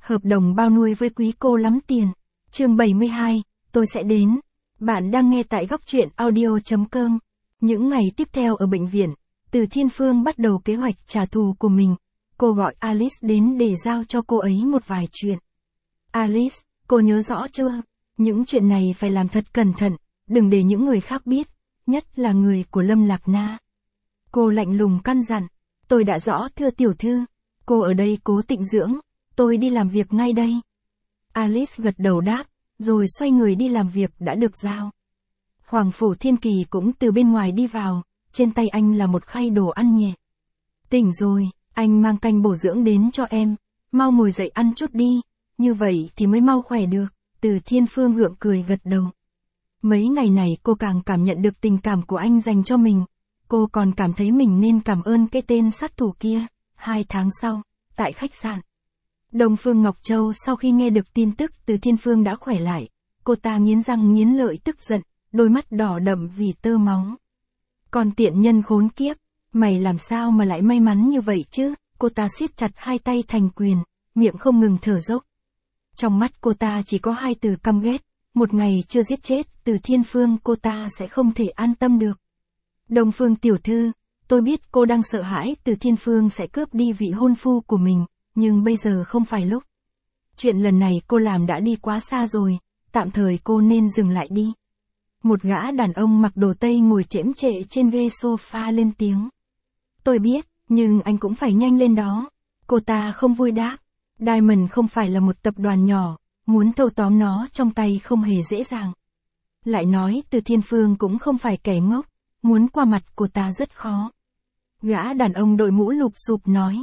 Hợp đồng bao nuôi với quý cô lắm tiền. Chương 72, tôi sẽ đến. Bạn đang nghe tại góc truyện audio.com. Những ngày tiếp theo ở bệnh viện, Từ Thiên Phương bắt đầu kế hoạch trả thù của mình. Cô gọi Alice đến để giao cho cô ấy một vài chuyện. Alice, cô nhớ rõ chưa? Những chuyện này phải làm thật cẩn thận, đừng để những người khác biết, nhất là người của Lâm Lạc Na. Cô lạnh lùng căn dặn. Tôi đã rõ thưa tiểu thư. Cô ở đây cố tịnh dưỡng, tôi đi làm việc ngay đây. Alice gật đầu đáp, rồi xoay người đi làm việc đã được giao. Hoàng Phủ Thiên Kỳ cũng từ bên ngoài đi vào, trên tay anh là một khay đồ ăn nhẹ. Tỉnh rồi, anh mang canh bổ dưỡng đến cho em, mau ngồi dậy ăn chút đi, như vậy thì mới mau khỏe được. Từ Thiên Phương gượng cười gật đầu. Mấy ngày này cô càng cảm nhận được tình cảm của anh dành cho mình. Cô còn cảm thấy mình nên cảm ơn cái tên sát thủ kia. 2 tháng sau, tại khách sạn, Đông Phương Ngọc Châu sau khi nghe được tin tức Từ Thiên Phương đã khỏe lại, cô ta nghiến răng nghiến lợi tức giận, đôi mắt đỏ đậm vì tơ máu. Còn tiện nhân khốn kiếp, mày làm sao mà lại may mắn như vậy chứ? Cô ta siết chặt hai tay thành quyền, miệng không ngừng thở dốc. Trong mắt cô ta chỉ có 2 từ căm ghét, một ngày chưa giết chết Từ Thiên Phương cô ta sẽ không thể an tâm được. Đông Phương tiểu thư, tôi biết cô đang sợ hãi Từ Thiên Phương sẽ cướp đi vị hôn phu của mình, nhưng bây giờ không phải lúc. Chuyện lần này cô làm đã đi quá xa rồi, tạm thời cô nên dừng lại đi. Một gã đàn ông mặc đồ Tây ngồi chễm chệ trên ghế sofa lên tiếng. Tôi biết, nhưng anh cũng phải nhanh lên đó. Cô ta không vui đáp. Diamond không phải là một tập đoàn nhỏ, muốn thâu tóm nó trong tay không hề dễ dàng. Lại nói Từ Thiên Phương cũng không phải kẻ ngốc, muốn qua mặt cô ta rất khó. Gã đàn ông đội mũ lụp xụp nói.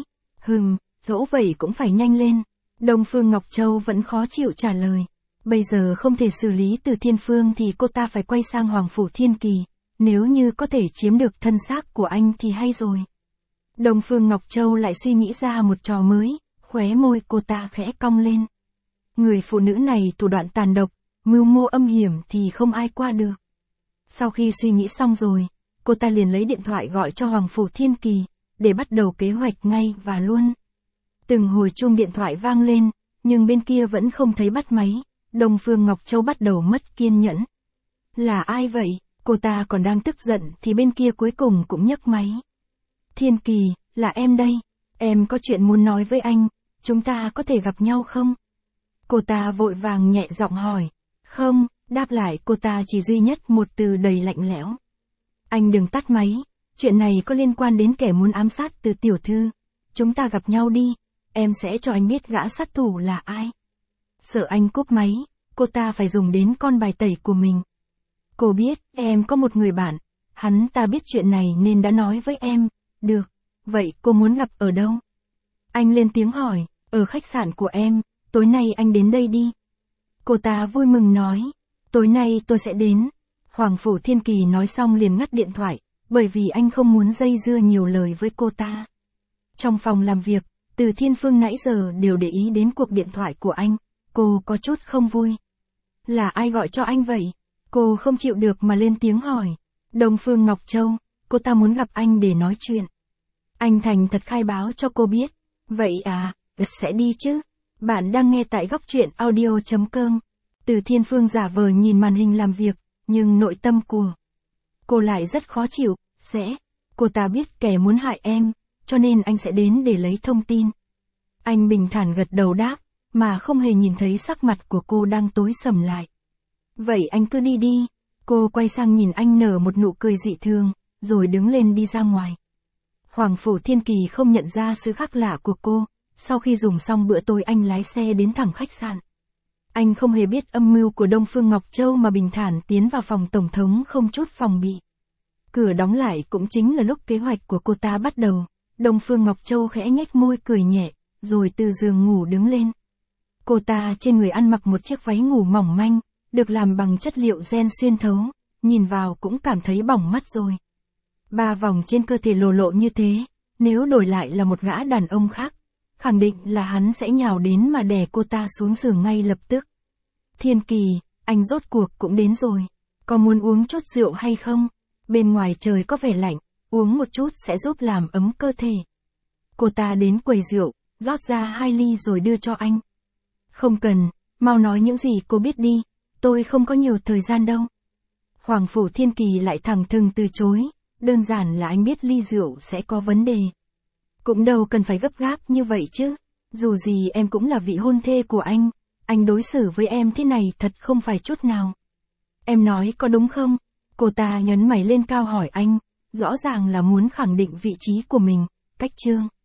Dẫu vậy cũng phải nhanh lên. Đông Phương Ngọc Châu vẫn khó chịu trả lời. Bây giờ không thể xử lý Từ Thiên Phương thì cô ta phải quay sang Hoàng Phủ Thiên Kỳ. Nếu như có thể chiếm được thân xác của anh thì hay rồi. Đông Phương Ngọc Châu lại suy nghĩ ra một trò mới, khóe môi cô ta khẽ cong lên. Người phụ nữ này thủ đoạn tàn độc, mưu mô âm hiểm thì không ai qua được. Sau khi suy nghĩ xong rồi, cô ta liền lấy điện thoại gọi cho Hoàng Phủ Thiên Kỳ, để bắt đầu kế hoạch ngay và luôn. Từng hồi chuông điện thoại vang lên, nhưng bên kia vẫn không thấy bắt máy. Đông Phương Ngọc Châu bắt đầu mất kiên nhẫn. Là ai vậy? Cô ta còn đang tức giận thì bên kia cuối cùng cũng nhấc máy. Thiên Kỳ, là em đây. Em có chuyện muốn nói với anh, chúng ta có thể gặp nhau không? Cô ta vội vàng nhẹ giọng hỏi. Không, đáp lại cô ta chỉ duy nhất một từ đầy lạnh lẽo. Anh đừng tắt máy, chuyện này có liên quan đến kẻ muốn ám sát Từ tiểu thư. Chúng ta gặp nhau đi, em sẽ cho anh biết gã sát thủ là ai. Sợ anh cúp máy, cô ta phải dùng đến con bài tẩy của mình. Cô biết, em có một người bạn, hắn ta biết chuyện này nên đã nói với em. Được, vậy cô muốn gặp ở đâu? Anh lên tiếng hỏi, ở khách sạn của em, tối nay anh đến đây đi. Cô ta vui mừng nói, tối nay tôi sẽ đến. Hoàng Phủ Thiên Kỳ nói xong liền ngắt điện thoại, bởi vì anh không muốn dây dưa nhiều lời với cô ta. Trong phòng làm việc, Từ Thiên Phương nãy giờ đều để ý đến cuộc điện thoại của anh, cô có chút không vui. Là ai gọi cho anh vậy? Cô không chịu được mà lên tiếng hỏi. Đông Phương Ngọc Châu, cô ta muốn gặp anh để nói chuyện. Anh thành thật khai báo cho cô biết. Vậy à, sẽ đi chứ. Bạn đang nghe tại góc truyện audio.com. Từ Thiên Phương giả vờ nhìn màn hình làm việc, nhưng nội tâm của cô lại rất khó chịu. Cô ta biết kẻ muốn hại em, cho nên anh sẽ đến để lấy thông tin. Anh bình thản gật đầu đáp, mà không hề nhìn thấy sắc mặt của cô đang tối sầm lại. Vậy anh cứ đi đi. Cô quay sang nhìn anh nở một nụ cười dị thường, rồi đứng lên đi ra ngoài. Hoàng Phủ Thiên Kỳ không nhận ra sự khác lạ của cô. Sau khi dùng xong bữa tối anh lái xe đến thẳng khách sạn. Anh không hề biết âm mưu của Đông Phương Ngọc Châu mà bình thản tiến vào phòng tổng thống không chút phòng bị. Cửa đóng lại cũng chính là lúc kế hoạch của cô ta bắt đầu. Đông Phương Ngọc Châu khẽ nhếch môi cười nhẹ, rồi từ giường ngủ đứng lên. Cô ta trên người ăn mặc một chiếc váy ngủ mỏng manh, được làm bằng chất liệu ren xuyên thấu, nhìn vào cũng cảm thấy bỏng mắt rồi. 3 vòng trên cơ thể lồ lộ như thế, nếu đổi lại là một gã đàn ông khác, khẳng định là hắn sẽ nhào đến mà đè cô ta xuống giường ngay lập tức. Thiên Kỳ, anh rốt cuộc cũng đến rồi. Có muốn uống chút rượu hay không? Bên ngoài trời có vẻ lạnh, uống một chút sẽ giúp làm ấm cơ thể. Cô ta đến quầy rượu, rót ra 2 ly rồi đưa cho anh. Không cần, mau nói những gì cô biết đi, tôi không có nhiều thời gian đâu. Hoàng Phủ Thiên Kỳ lại thẳng thừng từ chối, đơn giản là anh biết ly rượu sẽ có vấn đề. Cũng đâu cần phải gấp gáp như vậy chứ, dù gì em cũng là vị hôn thê của anh đối xử với em thế này thật không phải chút nào. Em nói có đúng không? Cô ta nhấn mày lên cao hỏi anh, rõ ràng là muốn khẳng định vị trí của mình, Cách Trương.